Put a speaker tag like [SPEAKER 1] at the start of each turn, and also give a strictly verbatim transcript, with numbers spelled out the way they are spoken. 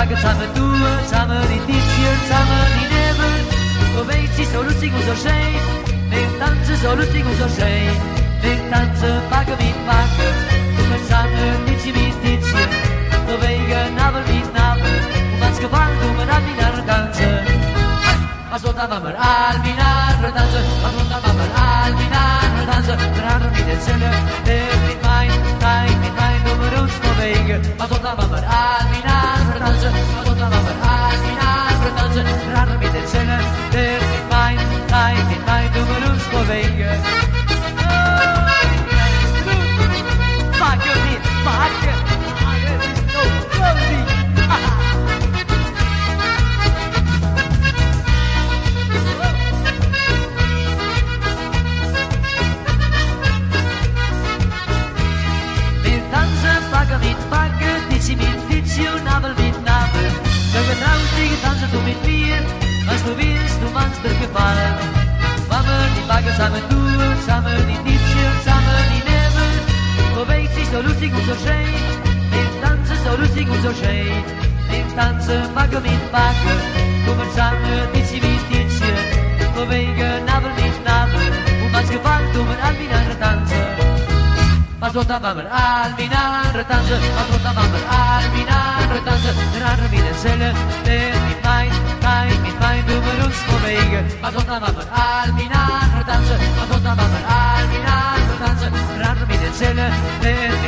[SPEAKER 1] pakken samen toe, samen in diepje, samen in neven. We weten zo lustig hoe zo schijn, met dansen zo lustig hoe zo schijn. Met dansen pakken met pakken, doen we samen diepje met diepje. We wegen navel met navel, om ons gevangen doen we dan niet naar dansen. Ascolta mamma alminar dansen, ascolta mamma alminar dansen. Dragen met het zingen, leef niet mijn, tijd niet mijn, doen we ons bewegen. Ascolta mamma alminar dansen, ascolta mamma alminar dansen. Dragen met het zingen, leef niet mijn, tijd niet mijn, doen we ons bewegen. Maak je niet, maak je, het is zo groot. Pakken met pakken, titsie met titsie, navel met navel. We gaan trouwens tegen dansen, doe met vier. Als du willst, du machst er gefallen. Samen die pakken, samen doen, samen die titsie, samen die neven. Beweegt sich so lustig und so schön. Mit dansen so lustig und so schön. Mit dansen, pakken met pakken. Kommen samen, titsie met titsie. Bewegen, navel met navel. Und als gefallen, doen we an wieder dansen. Ascolta mamma alminar dansen, ascolta mamma alminar dansen. Dragen met het zingen, leef met mij, tijd met mij, doen we ons bewegen. Ascolta mamma alminar dansen, ascolta mamma alminar dansen. Dragen met het zingen, leef